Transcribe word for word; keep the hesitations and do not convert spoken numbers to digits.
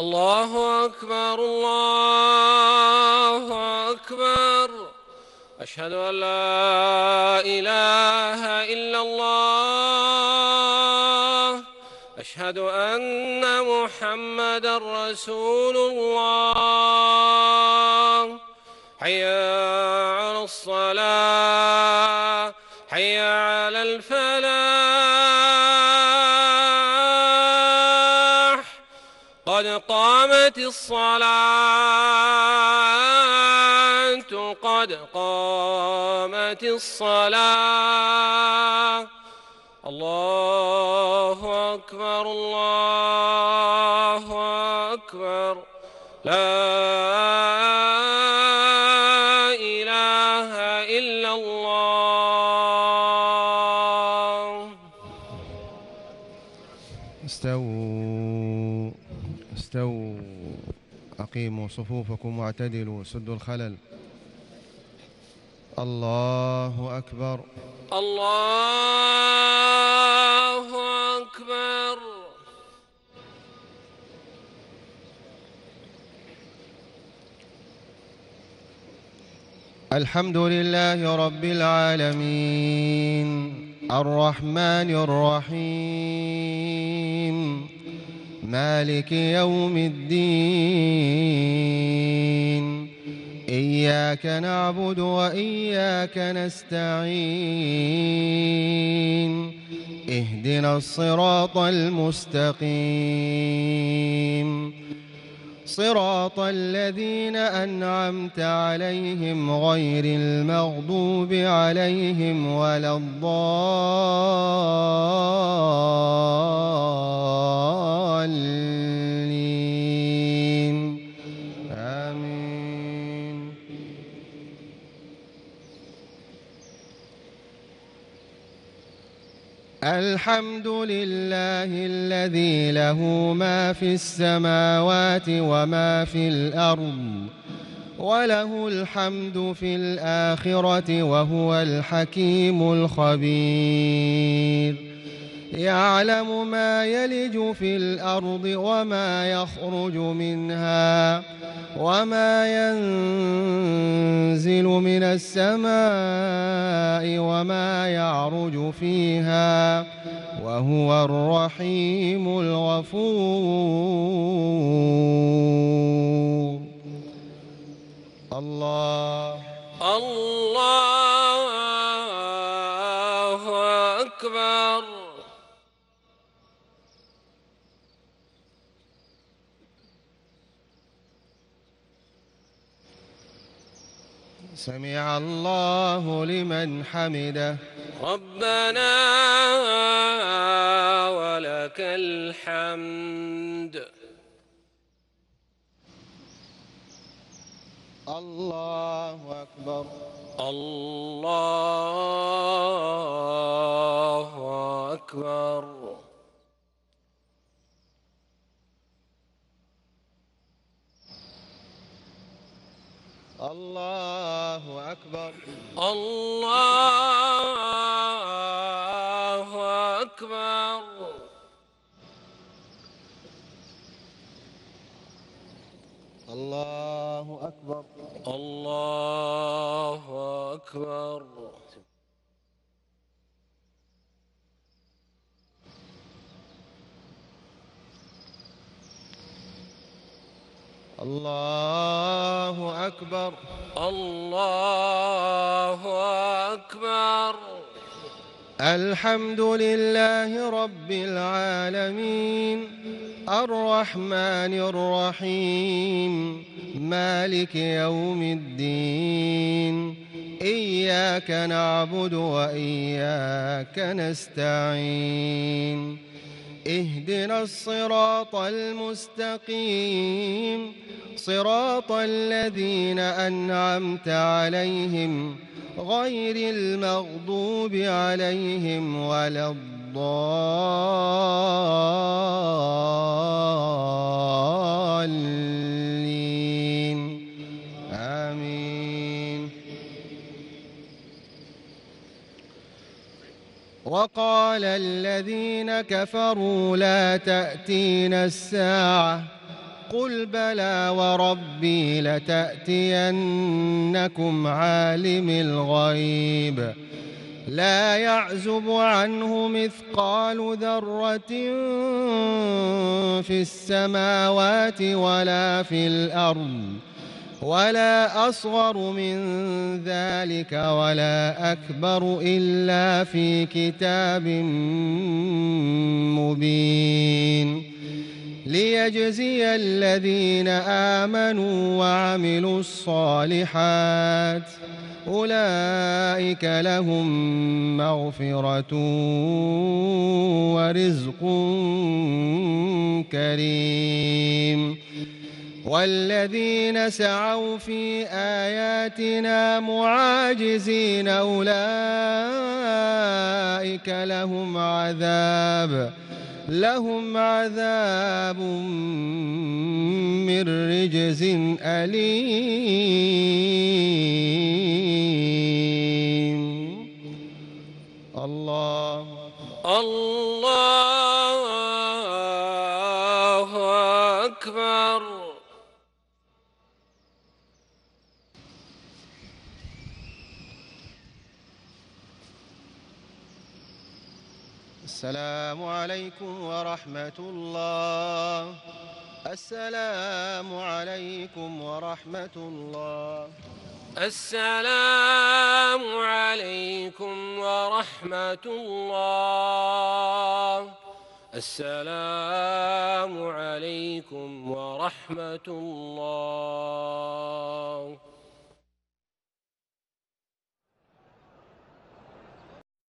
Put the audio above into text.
الله أكبر الله أكبر. أشهد أن لا إله إلا الله. أشهد أن محمدا رسول الله. حي على الصلاة، حي على الفلاح، قد قامت الصلاة، قد قامت الصلاة. الله أكبر الله أكبر. لا إله إلا الله. استووا استووا، أقيموا صفوفكم واعتدلوا، سدوا الخلل. الله أكبر الله أكبر. الحمد لله رب العالمين، الرحمن الرحيم، مالك يوم الدين. إياك نعبد وإياك نستعين، اهدنا الصراط المستقيم، صراط الذين أنعمت عليهم غير المغضوب عليهم ولا الضالين. آمين. الحمد لله الذي له ما في السماوات وما في الأرض، وله الحمد في الآخرة، وهو الحكيم الخبير. يعلم ما يلج في الأرض وما يخرج منها، وما ينزل من السماء وما يعرج فيها، وهو الرحيم الغفور. الله الله أكبر. سمع الله لمن حمده. ربنا ولك الحمد. الله أكبر الله أكبر. الله أكبر الله أكبر. الله أكبر الله أكبر. الله أكبر الله أكبر. الحمد لله رب العالمين، الرحمن الرحيم، مالك يوم الدين. إياك نعبد وإياك نستعين، اهدنا الصراط المستقيم، صراط الذين أنعمت عليهم غير المغضوب عليهم ولا الضالين. آمين. وقال الذين كفروا لا تأتينا الساعة قل بلى وربي لتأتينكم عالم الغيب لا يعزب عنه مثقال ذرة في السماوات ولا في الأرض ولا أصغر من ذلك ولا أكبر إلا في كتاب مبين ليجزي الذين آمنوا وعملوا الصالحات أولئك لهم مغفرة ورزق كريم والذين سعوا في آياتنا معاجزين أولئك لهم عذاب لهم عذاب من رجز أليم. الله الله أكبر. السلام عليكم ورحمة الله. السلام عليكم ورحمة الله. السلام عليكم ورحمة الله. السلام عليكم ورحمة الله.